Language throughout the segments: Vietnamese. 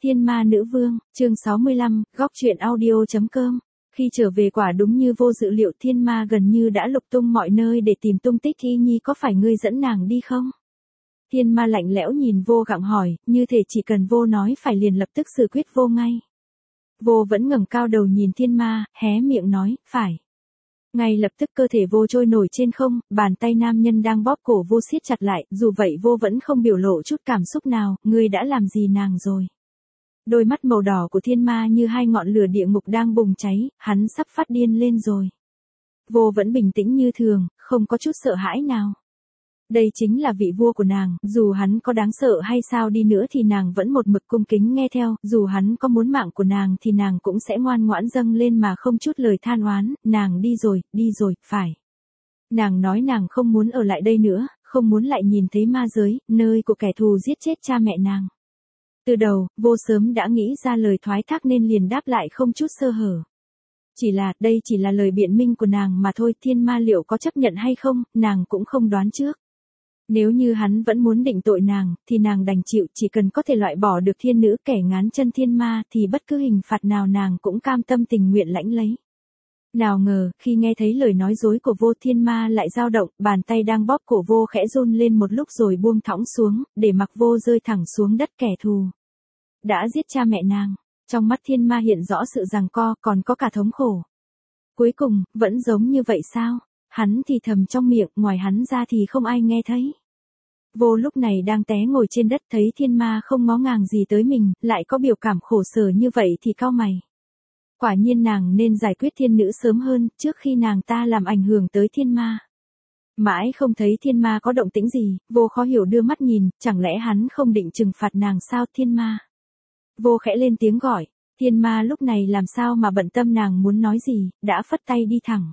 Thiên Ma Nữ Vương, chương 65, góc truyện audio.com. Khi trở về quả đúng như vô dự liệu, thiên ma gần như đã lục tung mọi nơi để tìm tung tích Y Nhi, có phải ngươi dẫn nàng đi không? Thiên ma lạnh lẽo nhìn vô gặng hỏi, như thể chỉ cần vô nói phải liền lập tức xử quyết vô ngay. Vô vẫn ngẩng cao đầu nhìn thiên ma, hé miệng nói, phải. Ngay lập tức cơ thể vô trôi nổi trên không, bàn tay nam nhân đang bóp cổ vô siết chặt lại, dù vậy vô vẫn không biểu lộ chút cảm xúc nào, ngươi đã làm gì nàng rồi? Đôi mắt màu đỏ của thiên ma như hai ngọn lửa địa ngục đang bùng cháy, hắn sắp phát điên lên rồi. Vô vẫn bình tĩnh như thường, không có chút sợ hãi nào. Đây chính là vị vua của nàng, dù hắn có đáng sợ hay sao đi nữa thì nàng vẫn một mực cung kính nghe theo, dù hắn có muốn mạng của nàng thì nàng cũng sẽ ngoan ngoãn dâng lên mà không chút lời than oán, nàng đi rồi, phải. Nàng nói nàng không muốn ở lại đây nữa, không muốn lại nhìn thấy ma giới, nơi của kẻ thù giết chết cha mẹ nàng. Từ đầu, vô sớm đã nghĩ ra lời thoái thác nên liền đáp lại không chút sơ hở. Đây chỉ là lời biện minh của nàng mà thôi, thiên ma liệu có chấp nhận hay không, nàng cũng không đoán trước. Nếu như hắn vẫn muốn định tội nàng, thì nàng đành chịu, chỉ cần có thể loại bỏ được thiên nữ kẻ ngán chân thiên ma thì bất cứ hình phạt nào nàng cũng cam tâm tình nguyện lãnh lấy. Nào ngờ, khi nghe thấy lời nói dối của vô, thiên ma lại dao động, bàn tay đang bóp cổ vô khẽ run lên một lúc rồi buông thõng xuống, để mặc vô rơi thẳng xuống đất kẻ thù đã giết cha mẹ nàng. Trong mắt thiên ma hiện rõ sự giằng co, còn có cả thống khổ. Cuối cùng, vẫn giống như vậy sao? Hắn thì thầm trong miệng, ngoài hắn ra thì không ai nghe thấy. Vô lúc này đang té ngồi trên đất, thấy thiên ma không ngó ngàng gì tới mình, lại có biểu cảm khổ sở như vậy thì cau mày. Quả nhiên nàng nên giải quyết thiên nữ sớm hơn, trước khi nàng ta làm ảnh hưởng tới thiên ma. Mãi không thấy thiên ma có động tĩnh gì, vô khó hiểu đưa mắt nhìn, chẳng lẽ hắn không định trừng phạt nàng sao? Thiên ma. Vô khẽ lên tiếng gọi, thiên ma lúc này làm sao mà bận tâm nàng muốn nói gì, đã phất tay đi thẳng.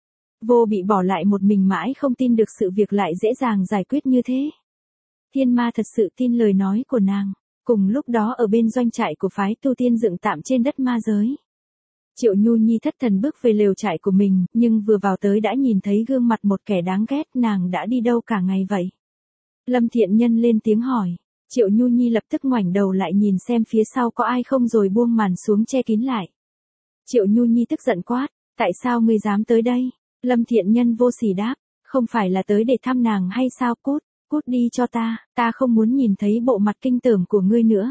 Vô bị bỏ lại một mình mãi không tin được sự việc lại dễ dàng giải quyết như thế. Thiên ma thật sự tin lời nói của nàng. Cùng lúc đó ở bên doanh trại của phái tu tiên dựng tạm trên đất ma giới. Triệu Nhu Nhi thất thần bước về lều trại của mình, nhưng vừa vào tới đã nhìn thấy gương mặt một kẻ đáng ghét. Nàng đã đi đâu cả ngày vậy? Lâm Thiện Nhân lên tiếng hỏi. Triệu Nhu Nhi lập tức ngoảnh đầu lại nhìn xem phía sau có ai không rồi buông màn xuống che kín lại. Triệu Nhu Nhi tức giận quát, tại sao ngươi dám tới đây? Lâm Thiện Nhân vô sỉ đáp, không phải là tới để thăm nàng hay sao? Cút đi cho ta không muốn nhìn thấy bộ mặt kinh tởm của ngươi nữa.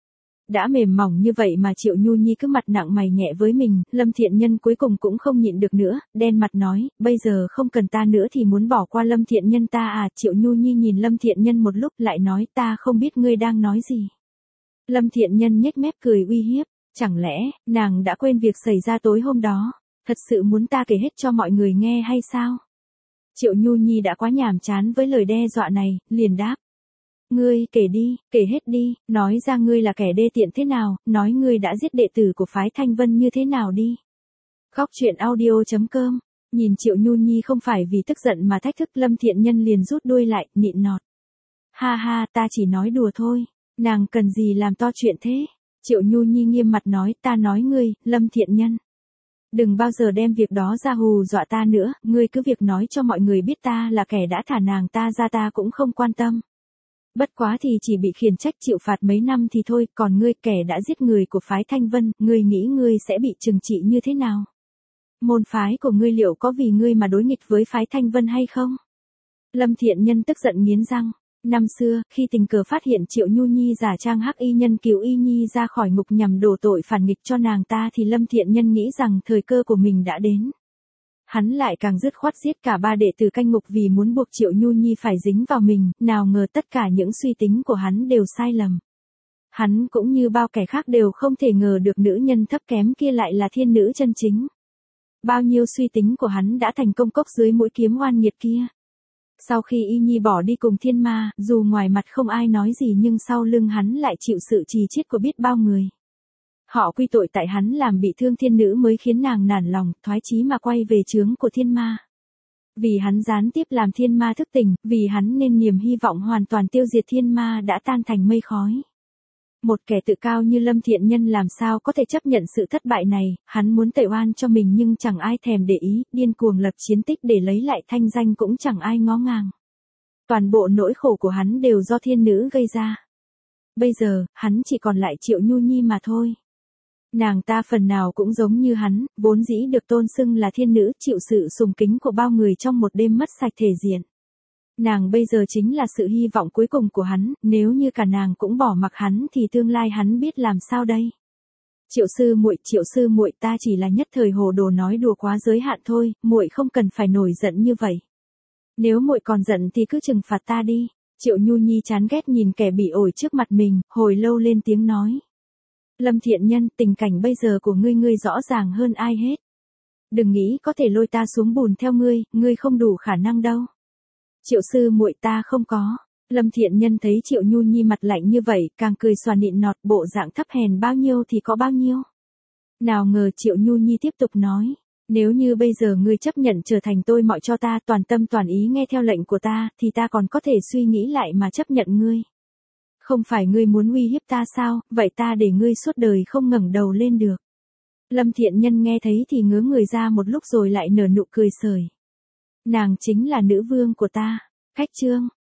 Đã mềm mỏng như vậy mà Triệu Nhu Nhi cứ mặt nặng mày nhẹ với mình, Lâm Thiện Nhân cuối cùng cũng không nhịn được nữa, đen mặt nói, bây giờ không cần ta nữa thì muốn bỏ qua Lâm Thiện Nhân ta à? Triệu Nhu Nhi nhìn Lâm Thiện Nhân một lúc lại nói, ta không biết ngươi đang nói gì. Lâm Thiện Nhân nhếch mép cười uy hiếp, chẳng lẽ, nàng đã quên việc xảy ra tối hôm đó, thật sự muốn ta kể hết cho mọi người nghe hay sao? Triệu Nhu Nhi đã quá nhàm chán với lời đe dọa này, liền đáp. Ngươi kể đi, kể hết đi, nói ra ngươi là kẻ đê tiện thế nào, nói ngươi đã giết đệ tử của phái Thanh Vân như thế nào đi. Góc truyện audio.com, nhìn Triệu Nhu Nhi không phải vì tức giận mà thách thức, Lâm Thiện Nhân liền rút đuôi lại, nịn nọt. Ha, ta chỉ nói đùa thôi, nàng cần gì làm to chuyện thế? Triệu Nhu Nhi nghiêm mặt nói, ta nói ngươi, Lâm Thiện Nhân. Đừng bao giờ đem việc đó ra hù dọa ta nữa, ngươi cứ việc nói cho mọi người biết ta là kẻ đã thả nàng ta ra, ta cũng không quan tâm. Bất quá thì chỉ bị khiển trách chịu phạt mấy năm thì thôi, còn ngươi kẻ đã giết người của phái Thanh Vân, ngươi nghĩ ngươi sẽ bị trừng trị như thế nào? Môn phái của ngươi liệu có vì ngươi mà đối nghịch với phái Thanh Vân hay không? Lâm Thiện Nhân tức giận nghiến răng. Năm xưa, khi tình cờ phát hiện Triệu Nhu Nhi giả trang hắc y nhân cứu Y Nhi ra khỏi ngục nhằm đổ tội phản nghịch cho nàng ta thì Lâm Thiện Nhân nghĩ rằng thời cơ của mình đã đến. Hắn lại càng dứt khoát giết cả ba đệ tử canh ngục vì muốn buộc Triệu Nhu Nhi phải dính vào mình, nào ngờ tất cả những suy tính của hắn đều sai lầm. Hắn cũng như bao kẻ khác đều không thể ngờ được nữ nhân thấp kém kia lại là thiên nữ chân chính. Bao nhiêu suy tính của hắn đã thành công cốc dưới mũi kiếm oan nghiệt kia. Sau khi Y Nhi bỏ đi cùng thiên ma, dù ngoài mặt không ai nói gì nhưng sau lưng hắn lại chịu sự trì chiết của biết bao người. Họ quy tội tại hắn làm bị thương thiên nữ mới khiến nàng nản lòng, thoái chí mà quay về chướng của thiên ma. Vì hắn gián tiếp làm thiên ma thức tỉnh, vì hắn nên niềm hy vọng hoàn toàn tiêu diệt thiên ma đã tan thành mây khói. Một kẻ tự cao như Lâm Thiện Nhân làm sao có thể chấp nhận sự thất bại này, hắn muốn tẩy oan cho mình nhưng chẳng ai thèm để ý, điên cuồng lập chiến tích để lấy lại thanh danh cũng chẳng ai ngó ngàng. Toàn bộ nỗi khổ của hắn đều do thiên nữ gây ra. Bây giờ, hắn chỉ còn lại Triệu Nhu Nhi mà thôi. Nàng ta phần nào cũng giống như hắn, vốn dĩ được tôn xưng là thiên nữ, chịu sự sùng kính của bao người trong một đêm mất sạch thể diện. Nàng bây giờ chính là sự hy vọng cuối cùng của hắn, nếu như cả nàng cũng bỏ mặc hắn thì tương lai hắn biết làm sao đây. Triệu sư muội, ta chỉ là nhất thời hồ đồ nói đùa quá giới hạn thôi, muội không cần phải nổi giận như vậy. Nếu muội còn giận thì cứ trừng phạt ta đi. Triệu Nhu Nhi chán ghét nhìn kẻ bị ổi trước mặt mình, hồi lâu lên tiếng nói. Lâm Thiện Nhân, tình cảnh bây giờ của ngươi rõ ràng hơn ai hết. Đừng nghĩ có thể lôi ta xuống bùn theo ngươi không đủ khả năng đâu. Triệu sư muội, ta không có. Lâm Thiện Nhân thấy Triệu Nhu Nhi mặt lạnh như vậy, càng cười xòa nịnh nọt, bộ dạng thấp hèn bao nhiêu thì có bao nhiêu. Nào ngờ Triệu Nhu Nhi tiếp tục nói, nếu như bây giờ ngươi chấp nhận trở thành tôi mọi cho ta, toàn tâm toàn ý nghe theo lệnh của ta, thì ta còn có thể suy nghĩ lại mà chấp nhận ngươi. Không phải ngươi muốn uy hiếp ta sao, vậy ta để ngươi suốt đời không ngẩng đầu lên được. Lâm Thiện Nhân nghe thấy thì ngớ người ra một lúc rồi lại nở nụ cười sởi. Nàng chính là nữ vương của ta. Khách chương.